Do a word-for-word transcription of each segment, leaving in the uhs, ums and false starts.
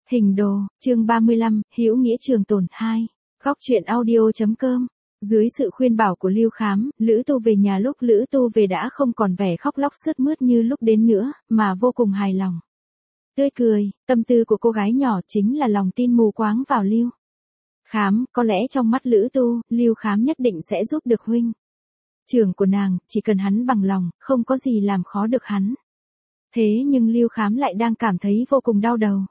Hình đồ, chương ba mươi lăm, hữu nghĩa trường tồn hai. Góc truyện audio.com. Dưới sự khuyên bảo của Lưu Khám, Lữ Tu về nhà lúc Lữ Tu về đã không còn vẻ khóc lóc sướt mướt như lúc đến nữa, mà vô cùng hài lòng. Tươi cười, tâm tư của cô gái nhỏ chính là lòng tin mù quáng vào Lưu Khám, có lẽ trong mắt Lữ Tu, Lưu Khám nhất định sẽ giúp được huynh trưởng của nàng, chỉ cần hắn bằng lòng, không có gì làm khó được hắn. Thế nhưng Lưu Khám lại đang cảm thấy vô cùng đau đầu.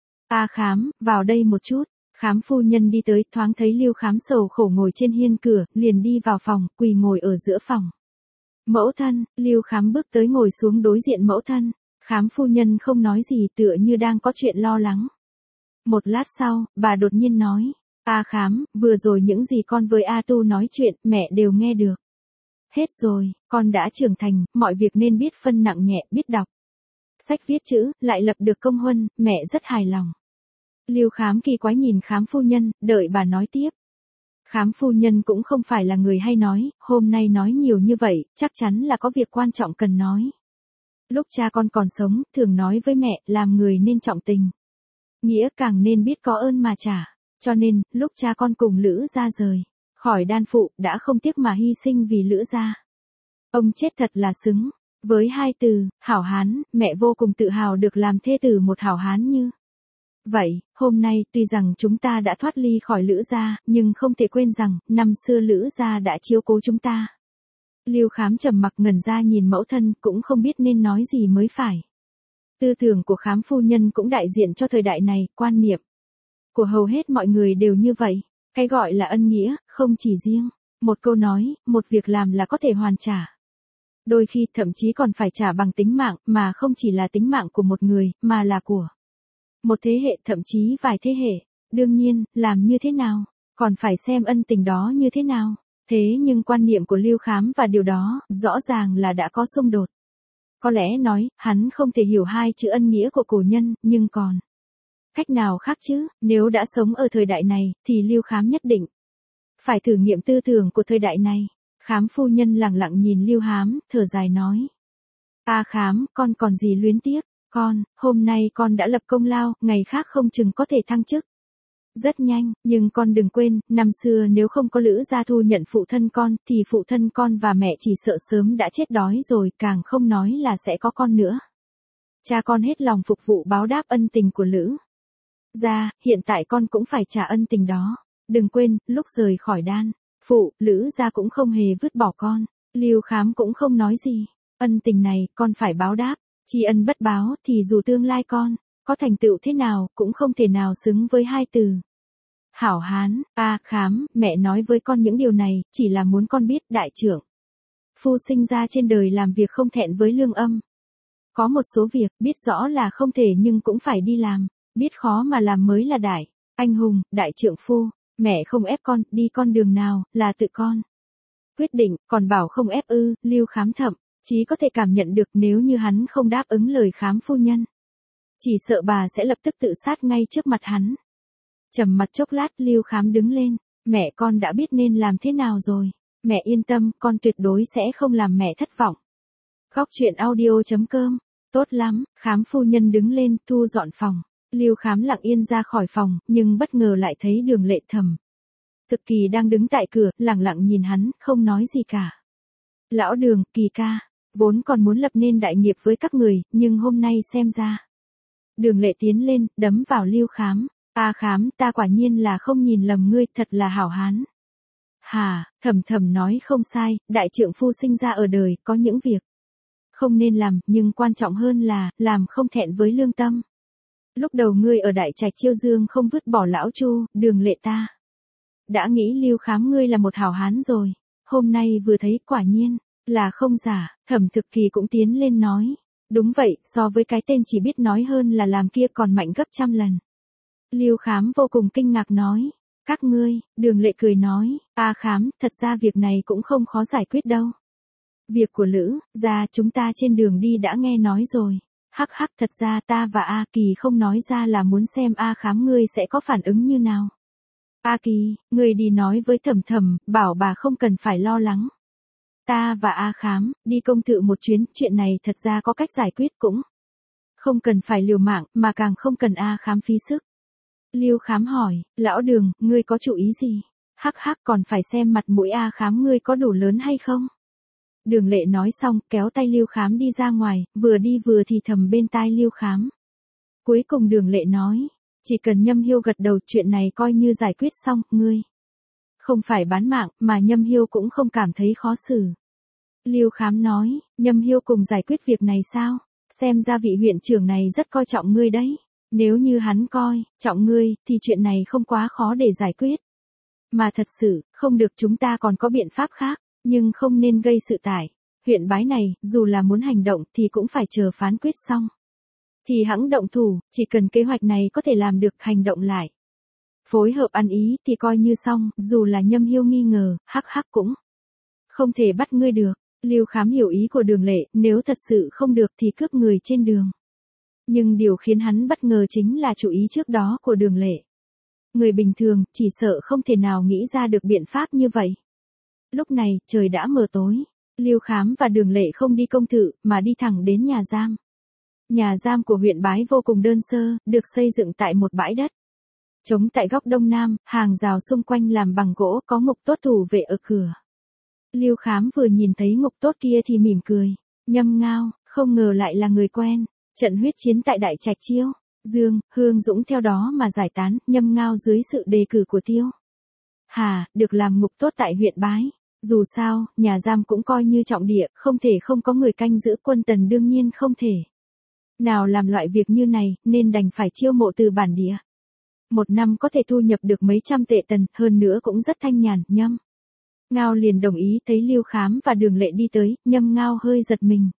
A Khám, vào đây một chút. Khám phu nhân đi tới, thoáng thấy Lưu Khám sầu khổ ngồi trên hiên cửa, liền đi vào phòng, quỳ ngồi ở giữa phòng. Mẫu thân, Lưu Khám bước tới ngồi xuống đối diện mẫu thân. Khám phu nhân không nói gì, tựa như đang có chuyện lo lắng. Một lát sau, bà đột nhiên nói, A Khám, vừa rồi những gì con với A Tu nói chuyện, mẹ đều nghe được. Hết rồi, con đã trưởng thành, mọi việc nên biết phân nặng nhẹ, biết đọc sách viết chữ, lại lập được công huân, mẹ rất hài lòng. Lưu Khám kỳ quái nhìn Khám phu nhân, đợi bà nói tiếp. Khám phu nhân cũng không phải là người hay nói, hôm nay nói nhiều như vậy, chắc chắn là có việc quan trọng cần nói. Lúc cha con còn sống, thường nói với mẹ, làm người nên trọng tình. Nghĩa càng nên biết có ơn mà trả. Cho nên, lúc cha con cùng Lữ gia rời khỏi đan phụ, đã không tiếc mà hy sinh vì Lữ gia. Ông chết thật là xứng. Với hai từ, hảo hán, mẹ vô cùng tự hào được làm thê tử một hảo hán như vậy. Hôm nay, tuy rằng chúng ta đã thoát ly khỏi Lữ gia, nhưng không thể quên rằng, năm xưa Lữ gia đã chiếu cố chúng ta. Lưu Khám trầm mặc ngẩn ra nhìn mẫu thân, cũng không biết nên nói gì mới phải. Tư tưởng của Khám phu nhân cũng đại diện cho thời đại này, quan niệm của hầu hết mọi người đều như vậy. Cái gọi là ân nghĩa, không chỉ riêng một câu nói, một việc làm là có thể hoàn trả. Đôi khi thậm chí còn phải trả bằng tính mạng, mà không chỉ là tính mạng của một người, mà là của một thế hệ, thậm chí vài thế hệ. Đương nhiên, làm như thế nào, còn phải xem ân tình đó như thế nào. Thế nhưng quan niệm của Lưu Khám và điều đó, rõ ràng là đã có xung đột. Có lẽ nói, hắn không thể hiểu hai chữ ân nghĩa của cổ nhân, nhưng còn cách nào khác chứ, nếu đã sống ở thời đại này, thì Lưu Khám nhất định phải thử nghiệm tư tưởng của thời đại này. Khám phu nhân lặng lặng nhìn Lưu Khám, thở dài nói. A Khám, con còn gì luyến tiếc, con, hôm nay con đã lập công lao, ngày khác không chừng có thể thăng chức. Rất nhanh, nhưng con đừng quên, năm xưa nếu không có Lữ gia thu nhận phụ thân con, thì phụ thân con và mẹ chỉ sợ sớm đã chết đói rồi, càng không nói là sẽ có con nữa. Cha con hết lòng phục vụ báo đáp ân tình của Lữ gia, hiện tại con cũng phải trả ân tình đó. Đừng quên, lúc rời khỏi đan phụ, Lữ gia cũng không hề vứt bỏ con. Lưu Khám cũng không nói gì. Ân tình này, con phải báo đáp. Tri ân bất báo, thì dù tương lai con có thành tựu thế nào, cũng không thể nào xứng với hai từ hảo hán. A Khám, mẹ nói với con những điều này, chỉ là muốn con biết, đại trưởng phu sinh ra trên đời làm việc không thẹn với lương âm. Có một số việc, biết rõ là không thể nhưng cũng phải đi làm. Biết khó mà làm mới là đại anh hùng, đại trượng phu. Mẹ không ép con, đi con đường nào, là tự con quyết định, còn bảo không ép ư. Lưu Khám thậm chí có thể cảm nhận được nếu như hắn không đáp ứng lời Khám phu nhân, chỉ sợ bà sẽ lập tức tự sát ngay trước mặt hắn. Trầm mặt chốc lát, Lưu Khám đứng lên. Mẹ con đã biết nên làm thế nào rồi. Mẹ yên tâm, con tuyệt đối sẽ không làm mẹ thất vọng. Góc truyện audio.com. Tốt lắm, Khám phu nhân đứng lên, thu dọn phòng. Lưu Khám lặng yên ra khỏi phòng, nhưng bất ngờ lại thấy Đường Lệ Thẩm Thực Kỳ đang đứng tại cửa, lặng lặng nhìn hắn, không nói gì cả. Lão Đường, Kỳ ca, vốn còn muốn lập nên đại nghiệp với các người, nhưng hôm nay xem ra. Đường Lệ tiến lên, đấm vào Lưu Khám. A Khám, ta quả nhiên là không nhìn lầm ngươi, thật là hảo hán. Hà, Thẩm Thẩm nói không sai, đại trượng phu sinh ra ở đời, có những việc không nên làm, nhưng quan trọng hơn là, làm không thẹn với lương tâm. Lúc đầu ngươi ở Đại Trạch Chiêu Dương không vứt bỏ lão Chu, Đường Lệ ta đã nghĩ Lưu Khám ngươi là một hảo hán rồi. Hôm nay vừa thấy, quả nhiên là không giả. Thẩm Thực Kỳ cũng tiến lên nói. Đúng vậy, so với cái tên chỉ biết nói hơn là làm kia còn mạnh gấp trăm lần. Lưu Khám vô cùng kinh ngạc nói. Các ngươi, Đường Lệ cười nói. A Khám, thật ra việc này cũng không khó giải quyết đâu. Việc của Lữ gia chúng ta trên đường đi đã nghe nói rồi. Hắc hắc, thật ra ta và A Kỳ không nói ra là muốn xem A Khám ngươi sẽ có phản ứng như nào. A Kỳ, ngươi đi nói với Thẩm Thẩm, bảo bà không cần phải lo lắng. Ta và A Khám, đi công thự một chuyến, chuyện này thật ra có cách giải quyết cũng Không cần phải liều mạng, mà càng không cần A Khám phí sức. Lưu Khám hỏi, lão Đường, ngươi có chủ ý gì? Hắc hắc, còn phải xem mặt mũi A Khám ngươi có đủ lớn hay không? Đường Lệ nói xong, kéo tay Lưu Khám đi ra ngoài, vừa đi vừa thì thầm bên tai Lưu Khám. Cuối cùng Đường Lệ nói, chỉ cần Nhâm Hiêu gật đầu chuyện này coi như giải quyết xong, ngươi. Không phải bán mạng, mà Nhâm Hiêu cũng không cảm thấy khó xử. Lưu Khám nói, Nhâm Hiêu cùng giải quyết việc này sao? Xem ra vị huyện trưởng này rất coi trọng ngươi đấy. Nếu như hắn coi trọng ngươi, thì chuyện này không quá khó để giải quyết. Mà thật sự, không được, chúng ta còn có biện pháp khác, nhưng không nên gây sự tải. Huyện Bái này, dù là muốn hành động thì cũng phải chờ phán quyết xong. Thì hẵng động thủ, chỉ cần kế hoạch này có thể làm được, hành động lại. Phối hợp ăn ý thì coi như xong, dù là Nhâm Hiêu nghi ngờ, hắc hắc cũng không thể bắt ngươi được. Lưu Khám hiểu ý của Đường Lệ, nếu thật sự không được thì cướp người trên đường. Nhưng điều khiến hắn bất ngờ chính là chủ ý trước đó của Đường Lệ. Người bình thường, chỉ sợ không thể nào nghĩ ra được biện pháp như vậy. Lúc này, trời đã mờ tối. Lưu Khám và Đường Lệ không đi công thự, mà đi thẳng đến nhà giam. Nhà giam của huyện Bái vô cùng đơn sơ, được xây dựng tại một bãi đất. Trống tại góc đông nam, hàng rào xung quanh làm bằng gỗ, có Ngục Tốt thủ vệ ở cửa. Lưu Khám vừa nhìn thấy Ngục Tốt kia thì mỉm cười. Nhâm Ngao, không ngờ lại là người quen. Trận huyết chiến tại Đại Trạch Chiêu, Dương, Hương Dũng theo đó mà giải tán, Nhâm Ngao dưới sự đề cử của Tiêu Hà, được làm Ngục Tốt tại huyện Bái. Dù sao, nhà giam cũng coi như trọng địa, không thể không có người canh giữ, Quân Tần đương nhiên không thể nào làm loại việc như này, nên đành phải chiêu mộ từ bản địa. Một năm có thể thu nhập được mấy trăm tệ tần, hơn nữa cũng rất thanh nhàn. Nhâm Ngao liền đồng ý. Thấy Lưu Khám và Đường Lệ đi tới, Nhâm Ngao hơi giật mình.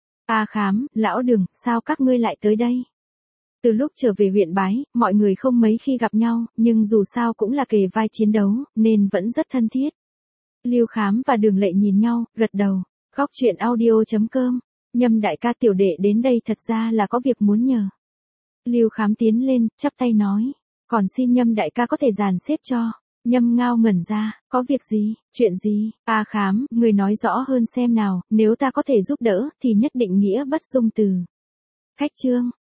A Khám, lão Đường, sao các ngươi lại tới đây? Từ lúc trở về huyện Bái, mọi người không mấy khi gặp nhau, nhưng dù sao cũng là kề vai chiến đấu, nên vẫn rất thân thiết. Lưu Khám và Đường Lệ nhìn nhau, gật đầu. Góc truyện audio chấm com. Nhâm đại ca, tiểu đệ đến đây thật ra là có việc muốn nhờ. Lưu Khám tiến lên, chắp tay nói. Còn xin Nhâm đại ca có thể dàn xếp cho. Nhâm Ngao ngẩn ra, có việc gì, chuyện gì? A Khám, người nói rõ hơn xem nào, nếu ta có thể giúp đỡ, thì nhất định nghĩa bất dung từ. Khách trương,